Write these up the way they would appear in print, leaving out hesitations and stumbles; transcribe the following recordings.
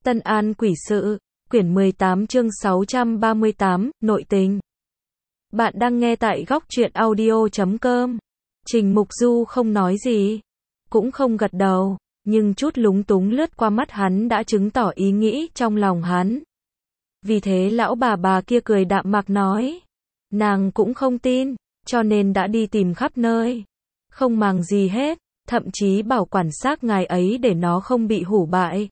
Tân An Quỷ Sự, quyển 18 chương 638, Nội tình. Bạn đang nghe tại góc truyện audio.com. Trình Mục Du không nói gì, cũng không gật đầu, nhưng chút lúng túng lướt qua mắt hắn đã chứng tỏ ý nghĩ trong lòng hắn. Vì thế lão bà kia cười đạm mạc nói, nàng cũng không tin, cho nên đã đi tìm khắp nơi, không màng gì hết, thậm chí bảo quản xác ngài ấy để nó không bị hủ bại.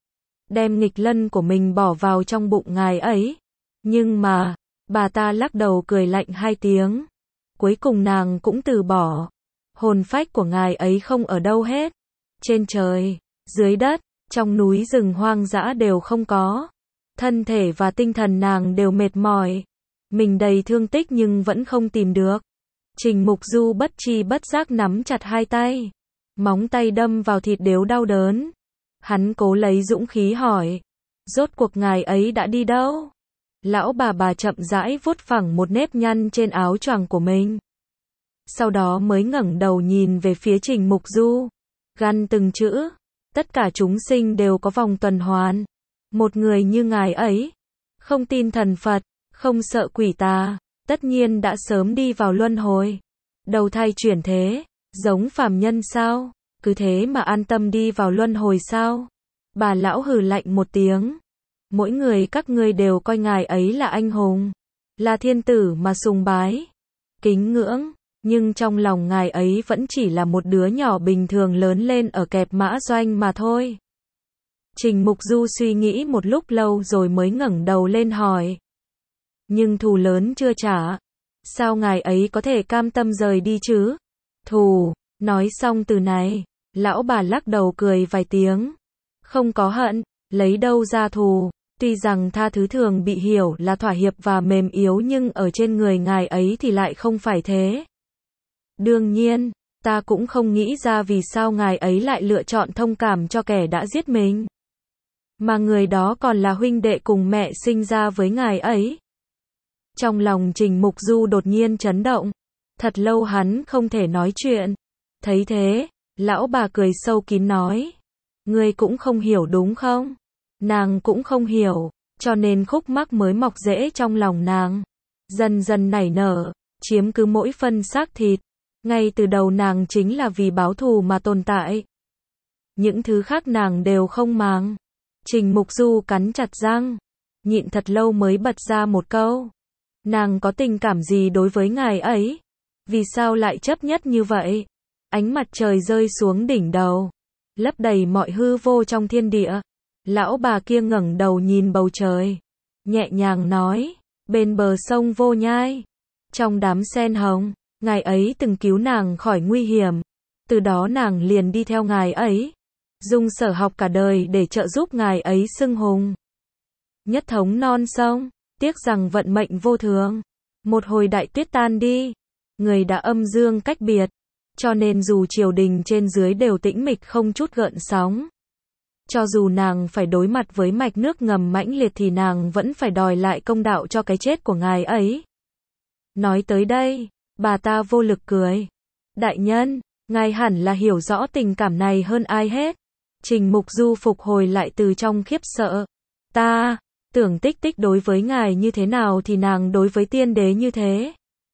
Đem nghịch lân của mình bỏ vào trong bụng ngài ấy. Nhưng mà, bà ta lắc đầu cười lạnh hai tiếng. Cuối cùng nàng cũng từ bỏ. Hồn phách của ngài ấy không ở đâu hết. Trên trời, dưới đất, trong núi rừng hoang dã đều không có. Thân thể và tinh thần nàng đều mệt mỏi. Mình đầy thương tích nhưng vẫn không tìm được. Trình Mục Du bất tri bất giác nắm chặt hai tay. Móng tay đâm vào thịt đều đau đớn. Hắn cố lấy dũng khí hỏi, rốt cuộc ngài ấy đã đi đâu? Lão bà chậm rãi vuốt phẳng một nếp nhăn trên áo choàng của mình. Sau đó mới ngẩng đầu nhìn về phía Trình Mục Du, gằn từng chữ, tất cả chúng sinh đều có vòng tuần hoàn. Một người như ngài ấy, không tin thần Phật, không sợ quỷ tà, tất nhiên đã sớm đi vào luân hồi, đầu thai chuyển thế, giống phàm nhân sao? Cứ thế mà an tâm đi vào luân hồi sao? Bà lão hừ lạnh một tiếng. Mỗi người các ngươi đều coi ngài ấy là anh hùng, là thiên tử mà sùng bái, kính ngưỡng, nhưng trong lòng ngài ấy vẫn chỉ là một đứa nhỏ bình thường lớn lên ở kẹp mã doanh mà thôi. Trình Mục Du suy nghĩ một lúc lâu rồi mới ngẩng đầu lên hỏi. Nhưng thù lớn chưa trả, sao ngài ấy có thể cam tâm rời đi chứ? Thù, nói xong từ này, lão bà lắc đầu cười vài tiếng. Không có hận, lấy đâu ra thù, tuy rằng tha thứ thường bị hiểu là thỏa hiệp và mềm yếu nhưng ở trên người ngài ấy thì lại không phải thế. Đương nhiên, ta cũng không nghĩ ra vì sao ngài ấy lại lựa chọn thông cảm cho kẻ đã giết mình. Mà người đó còn là huynh đệ cùng mẹ sinh ra với ngài ấy. Trong lòng Trình Mục Du đột nhiên chấn động. Thật lâu hắn không thể nói chuyện. Thấy thế, lão bà cười sâu kín nói. Ngươi cũng không hiểu đúng không? Nàng cũng không hiểu, cho nên khúc mắc mới mọc rễ trong lòng nàng. Dần dần nảy nở, chiếm cứ mỗi phân xác thịt. Ngay từ đầu nàng chính là vì báo thù mà tồn tại. Những thứ khác nàng đều không màng. Trình Mục Du cắn chặt răng, nhịn thật lâu mới bật ra một câu. Nàng có tình cảm gì đối với ngài ấy? Vì sao lại chấp nhất như vậy? Ánh mặt trời rơi xuống đỉnh đầu, lấp đầy mọi hư vô trong thiên địa. Lão bà kia ngẩng đầu nhìn bầu trời, nhẹ nhàng nói, bên bờ sông Vô Nhai, trong đám sen hồng, ngài ấy từng cứu nàng khỏi nguy hiểm. Từ đó nàng liền đi theo ngài ấy, dùng sở học cả đời để trợ giúp ngài ấy xưng hùng. Nhất thống non sông, tiếc rằng vận mệnh vô thường. Một hồi đại tuyết tan đi, người đã âm dương cách biệt. Cho nên dù triều đình trên dưới đều tĩnh mịch không chút gợn sóng. Cho dù nàng phải đối mặt với mạch nước ngầm mãnh liệt thì nàng vẫn phải đòi lại công đạo cho cái chết của ngài ấy. Nói tới đây, bà ta vô lực cười. Đại nhân, ngài hẳn là hiểu rõ tình cảm này hơn ai hết. Trình Mục Du phục hồi lại từ trong khiếp sợ. Ta, tưởng Tích Tích đối với ngài như thế nào thì nàng đối với tiên đế như thế.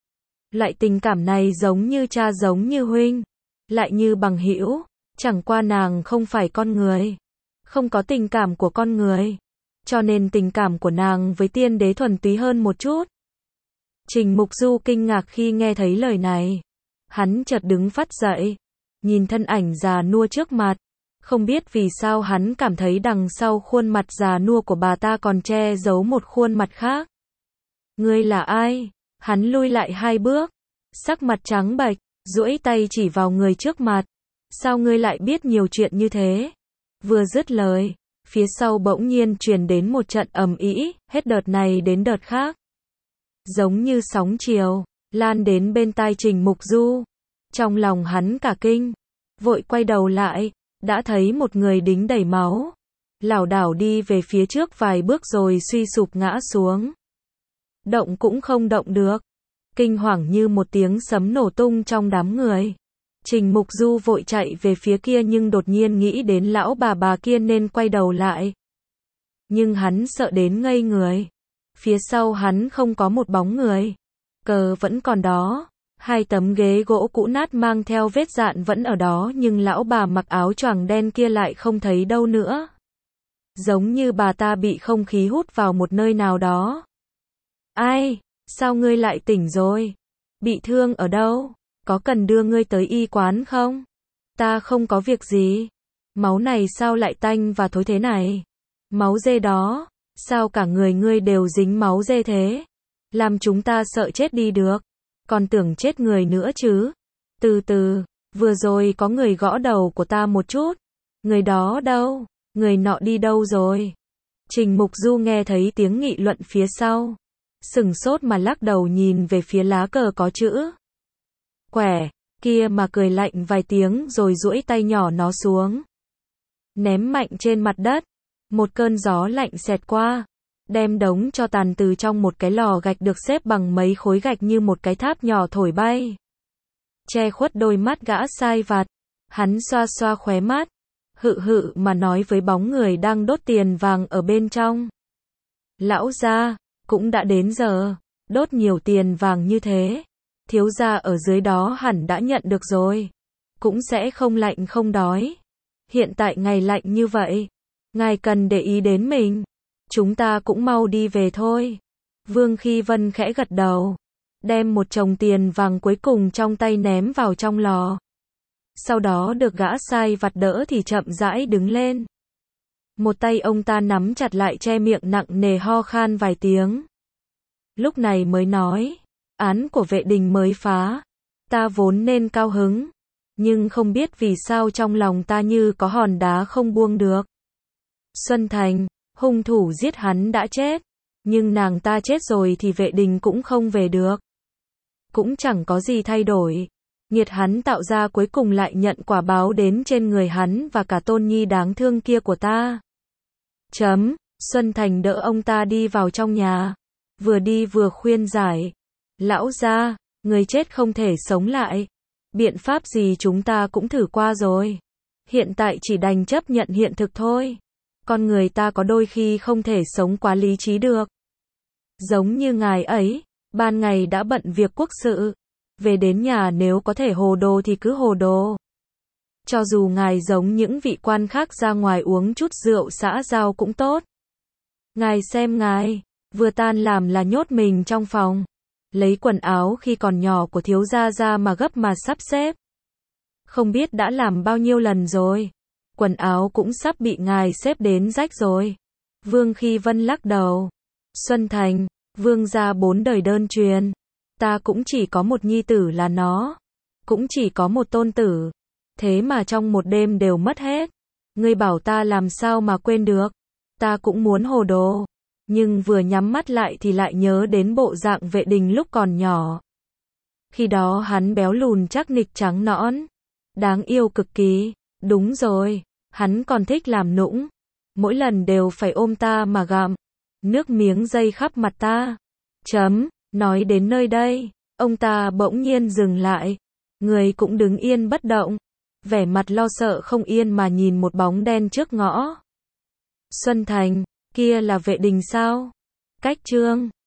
Loại tình cảm này giống như cha giống như huynh, lại như bằng hữu, chẳng qua nàng không phải con người, không có tình cảm của con người, cho nên tình cảm của nàng với tiên đế thuần túy hơn một chút. Trình Mục Du kinh ngạc khi nghe thấy lời này, hắn chợt đứng phắt dậy, nhìn thân ảnh già nua trước mặt, không biết vì sao hắn cảm thấy đằng sau khuôn mặt già nua của bà ta còn che giấu một khuôn mặt khác. Ngươi là ai? Hắn lui lại hai bước, sắc mặt trắng bệch, duỗi tay chỉ vào người trước mặt. Sao ngươi lại biết nhiều chuyện như thế? Vừa dứt lời, phía sau bỗng nhiên truyền đến một trận ầm ĩ, hết đợt này đến đợt khác. Giống như sóng chiều, lan đến bên tai Trình Mục Du. Trong lòng hắn cả kinh, vội quay đầu lại, đã thấy một người đính đầy máu, lảo đảo đi về phía trước vài bước rồi suy sụp ngã xuống. Động cũng không động được. Kinh hoàng như một tiếng sấm nổ tung trong đám người. Trình Mục Du vội chạy về phía kia nhưng đột nhiên nghĩ đến lão bà kia nên quay đầu lại. nhưng hắn sợ đến ngây người. Phía sau hắn không có một bóng người. Cờ vẫn còn đó. Hai tấm ghế gỗ cũ nát mang theo vết dạn vẫn ở đó nhưng lão bà mặc áo choàng đen kia lại không thấy đâu nữa. Giống như bà ta bị không khí hút vào một nơi nào đó. Ai, sao ngươi lại tỉnh rồi? Bị thương ở đâu? Có cần đưa ngươi tới y quán không? Ta không có việc gì. Máu này sao lại tanh và thối thế này? Máu dê đó, sao cả người ngươi đều dính máu dê thế? Làm chúng ta sợ chết đi được. Còn tưởng chết người nữa chứ. Từ từ, vừa rồi có người gõ đầu của ta một chút. Người đó đâu? Người nọ đi đâu rồi? Trình Mục Du nghe thấy tiếng nghị luận phía sau. Sừng sốt mà lắc đầu nhìn về phía lá cờ có chữ quẻ, kia mà cười lạnh vài tiếng rồi duỗi tay nhỏ nó xuống. Ném mạnh trên mặt đất. Một cơn gió lạnh xẹt qua. Đem đống tro tàn từ trong một cái lò gạch được xếp bằng mấy khối gạch như một cái tháp nhỏ thổi bay. Che khuất đôi mắt gã sai vặt. Hắn xoa xoa khóe mắt. Hự hự mà nói với bóng người đang đốt tiền vàng ở bên trong. Lão gia, cũng đã đến giờ. Đốt nhiều tiền vàng như thế. Thiếu gia ở dưới đó hẳn đã nhận được rồi. Cũng sẽ không lạnh không đói. Hiện tại ngày lạnh như vậy. Ngài cần để ý đến mình. Chúng ta cũng mau đi về thôi. Vương Khi Vân khẽ gật đầu. Đem một chồng tiền vàng cuối cùng trong tay ném vào trong lò. Sau đó được gã sai vặt đỡ thì chậm rãi đứng lên. Một tay ông ta nắm chặt lại che miệng nặng nề ho khan vài tiếng. Lúc này mới nói. Án của vệ đình mới phá. Ta vốn nên cao hứng. Nhưng không biết vì sao trong lòng ta như có hòn đá không buông được. Xuân Thành, hung thủ giết hắn đã chết. Nhưng nàng ta chết rồi thì vệ đình cũng không về được. Cũng chẳng có gì thay đổi. Nghiệt hắn tạo ra cuối cùng lại nhận quả báo đến trên người hắn và cả tôn nhi đáng thương kia của ta. Xuân Thành đỡ ông ta đi vào trong nhà. Vừa đi vừa khuyên giải. Lão gia, người chết không thể sống lại. Biện pháp gì chúng ta cũng thử qua rồi. Hiện tại chỉ đành chấp nhận hiện thực thôi. Con người ta có đôi khi không thể sống quá lý trí được. Giống như ngài ấy, ban ngày đã bận việc quốc sự. Về đến nhà nếu có thể hồ đồ thì cứ hồ đồ. Cho dù ngài giống những vị quan khác ra ngoài uống chút rượu xã giao cũng tốt. Ngài xem ngài, vừa tan làm là nhốt mình trong phòng. Lấy quần áo khi còn nhỏ của thiếu gia ra mà gấp mà sắp xếp. Không biết đã làm bao nhiêu lần rồi. Quần áo cũng sắp bị ngài xếp đến rách rồi. Vương Khi Vân lắc đầu. Xuân Thành, vương gia 4 đời đơn truyền. Ta cũng chỉ có một nhi tử là nó. Cũng chỉ có một tôn tử. Thế mà trong một đêm đều mất hết. Ngươi bảo ta làm sao mà quên được. Ta cũng muốn hồ đồ. Nhưng vừa nhắm mắt lại thì lại nhớ đến bộ dạng vệ đình lúc còn nhỏ. Khi đó hắn béo lùn chắc nịch trắng nõn. Đáng yêu cực kỳ. Đúng rồi, hắn còn thích làm nũng. Mỗi lần đều phải ôm ta mà gặm. Nước miếng dây khắp mặt ta. Nói đến nơi đây, ông ta bỗng nhiên dừng lại. Người cũng đứng yên bất động. Vẻ mặt lo sợ không yên mà nhìn một bóng đen trước ngõ. Xuân Thành, kia là vệ đình sao? Cách chương